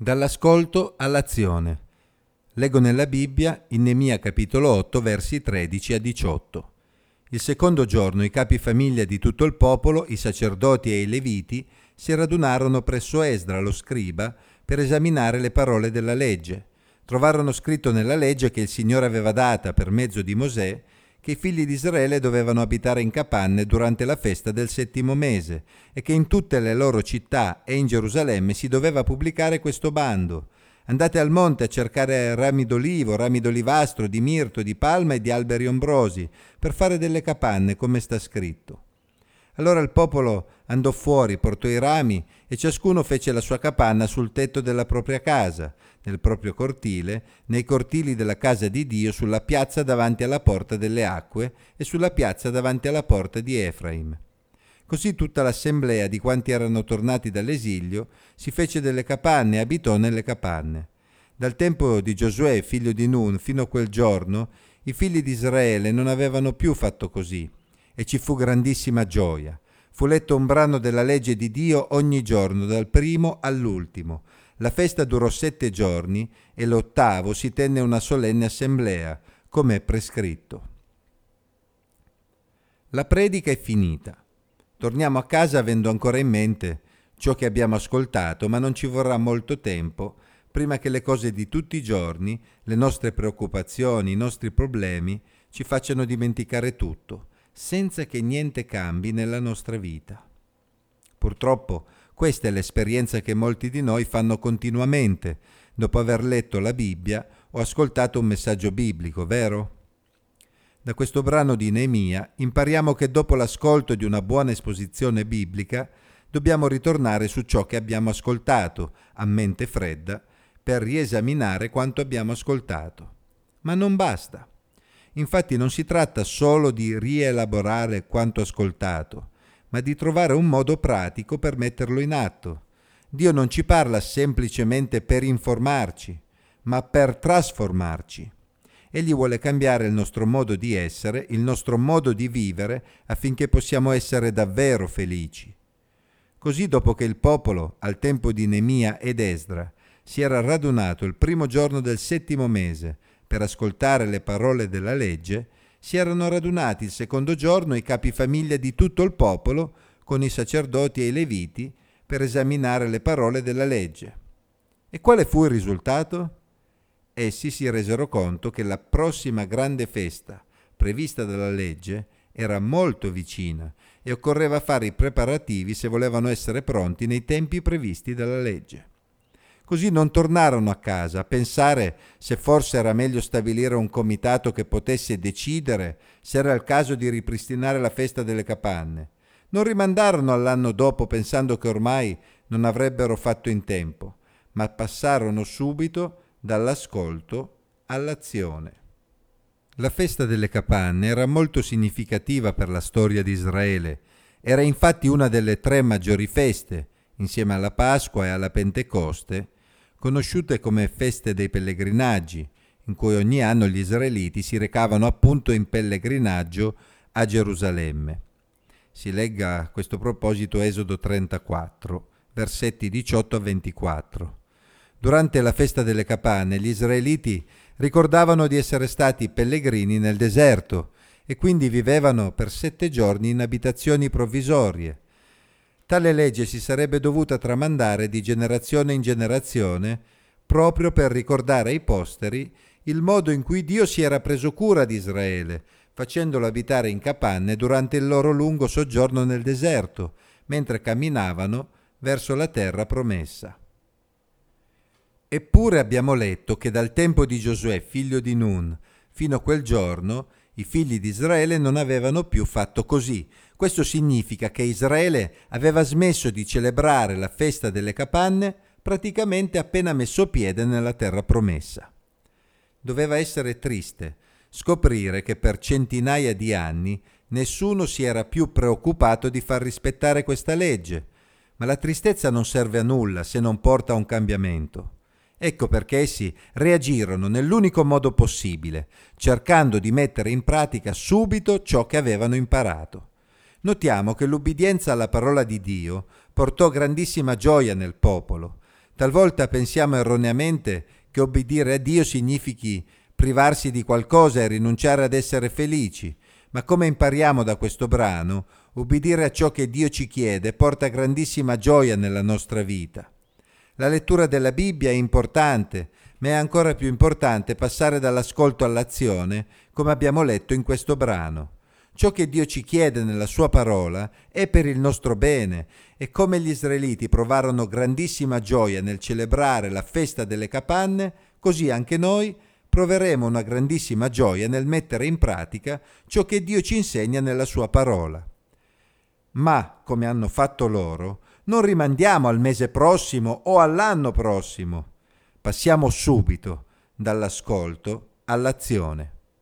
Dall'ascolto all'azione. Leggo nella Bibbia in Neemia capitolo 8 versi 13 a 18. Il secondo giorno i capi famiglia di tutto il popolo, i sacerdoti e i leviti, si radunarono presso Esdra lo scriba per esaminare le parole della legge. Trovarono scritto nella legge che il Signore aveva data per mezzo di Mosè che i figli di Israele dovevano abitare in capanne durante la festa del settimo mese e che in tutte le loro città e in Gerusalemme si doveva pubblicare questo bando. Andate al monte a cercare rami d'olivo, rami d'olivastro, di mirto, di palma e di alberi ombrosi per fare delle capanne come sta scritto. Allora il popolo andò fuori, portò i rami e ciascuno fece la sua capanna sul tetto della propria casa, nel proprio cortile, nei cortili della casa di Dio, sulla piazza davanti alla porta delle acque e sulla piazza davanti alla porta di Efraim. Così tutta l'assemblea di quanti erano tornati dall'esilio si fece delle capanne e abitò nelle capanne. Dal tempo di Giosuè, figlio di Nun, fino a quel giorno, i figli di Israele non avevano più fatto così, e ci fu grandissima gioia. Fu letto un brano della legge di Dio ogni giorno, dal primo all'ultimo. La festa durò 7 giorni e l'8° si tenne una solenne assemblea, come è prescritto. La predica è finita. Torniamo a casa avendo ancora in mente ciò che abbiamo ascoltato, ma non ci vorrà molto tempo prima che le cose di tutti i giorni, le nostre preoccupazioni, i nostri problemi, ci facciano dimenticare tutto, senza che niente cambi nella nostra vita. Purtroppo questa è l'esperienza che molti di noi fanno continuamente dopo aver letto la Bibbia o ascoltato un messaggio biblico, vero? Da questo brano di Neemia impariamo che dopo l'ascolto di una buona esposizione biblica dobbiamo ritornare su ciò che abbiamo ascoltato a mente fredda per riesaminare quanto abbiamo ascoltato. Ma non basta. Infatti non si tratta solo di rielaborare quanto ascoltato, ma di trovare un modo pratico per metterlo in atto. Dio non ci parla semplicemente per informarci, ma per trasformarci. Egli vuole cambiare il nostro modo di essere, il nostro modo di vivere, affinché possiamo essere davvero felici. Così dopo che il popolo, al tempo di Neemia ed Esdra, si era radunato il primo giorno del settimo mese per ascoltare le parole della legge, si erano radunati il secondo giorno i capi famiglia di tutto il popolo con i sacerdoti e i leviti per esaminare le parole della legge. E quale fu il risultato? Essi si resero conto che la prossima grande festa prevista dalla legge era molto vicina e occorreva fare i preparativi se volevano essere pronti nei tempi previsti dalla legge. Così non tornarono a casa a pensare se forse era meglio stabilire un comitato che potesse decidere se era il caso di ripristinare la festa delle capanne. Non rimandarono all'anno dopo pensando che ormai non avrebbero fatto in tempo, ma passarono subito dall'ascolto all'azione. La festa delle capanne era molto significativa per la storia di Israele. Era infatti una delle 3 maggiori feste, insieme alla Pasqua e alla Pentecoste, conosciute come feste dei pellegrinaggi, in cui ogni anno gli israeliti si recavano appunto in pellegrinaggio a Gerusalemme. Si legga a questo proposito Esodo 34, versetti 18 a 24. Durante la festa delle capanne gli israeliti ricordavano di essere stati pellegrini nel deserto e quindi vivevano per 7 giorni in abitazioni provvisorie. Tale legge si sarebbe dovuta tramandare di generazione in generazione proprio per ricordare ai posteri il modo in cui Dio si era preso cura di Israele, facendolo abitare in capanne durante il loro lungo soggiorno nel deserto, mentre camminavano verso la terra promessa. Eppure abbiamo letto che dal tempo di Giosuè, figlio di Nun, fino a quel giorno, i figli di Israele non avevano più fatto così. Questo significa che Israele aveva smesso di celebrare la festa delle capanne praticamente appena messo piede nella terra promessa. Doveva essere triste scoprire che per centinaia di anni nessuno si era più preoccupato di far rispettare questa legge, ma la tristezza non serve a nulla se non porta a un cambiamento. Ecco perché essi reagirono nell'unico modo possibile, cercando di mettere in pratica subito ciò che avevano imparato. Notiamo che l'ubbidienza alla parola di Dio portò grandissima gioia nel popolo. Talvolta pensiamo erroneamente che obbedire a Dio significhi privarsi di qualcosa e rinunciare ad essere felici, ma come impariamo da questo brano, ubbidire a ciò che Dio ci chiede porta grandissima gioia nella nostra vita. La lettura della Bibbia è importante, ma è ancora più importante passare dall'ascolto all'azione, come abbiamo letto in questo brano. Ciò che Dio ci chiede nella sua parola è per il nostro bene e come gli israeliti provarono grandissima gioia nel celebrare la festa delle capanne, così anche noi proveremo una grandissima gioia nel mettere in pratica ciò che Dio ci insegna nella sua parola. Ma, come hanno fatto loro, non rimandiamo al mese prossimo o all'anno prossimo. Passiamo subito dall'ascolto all'azione.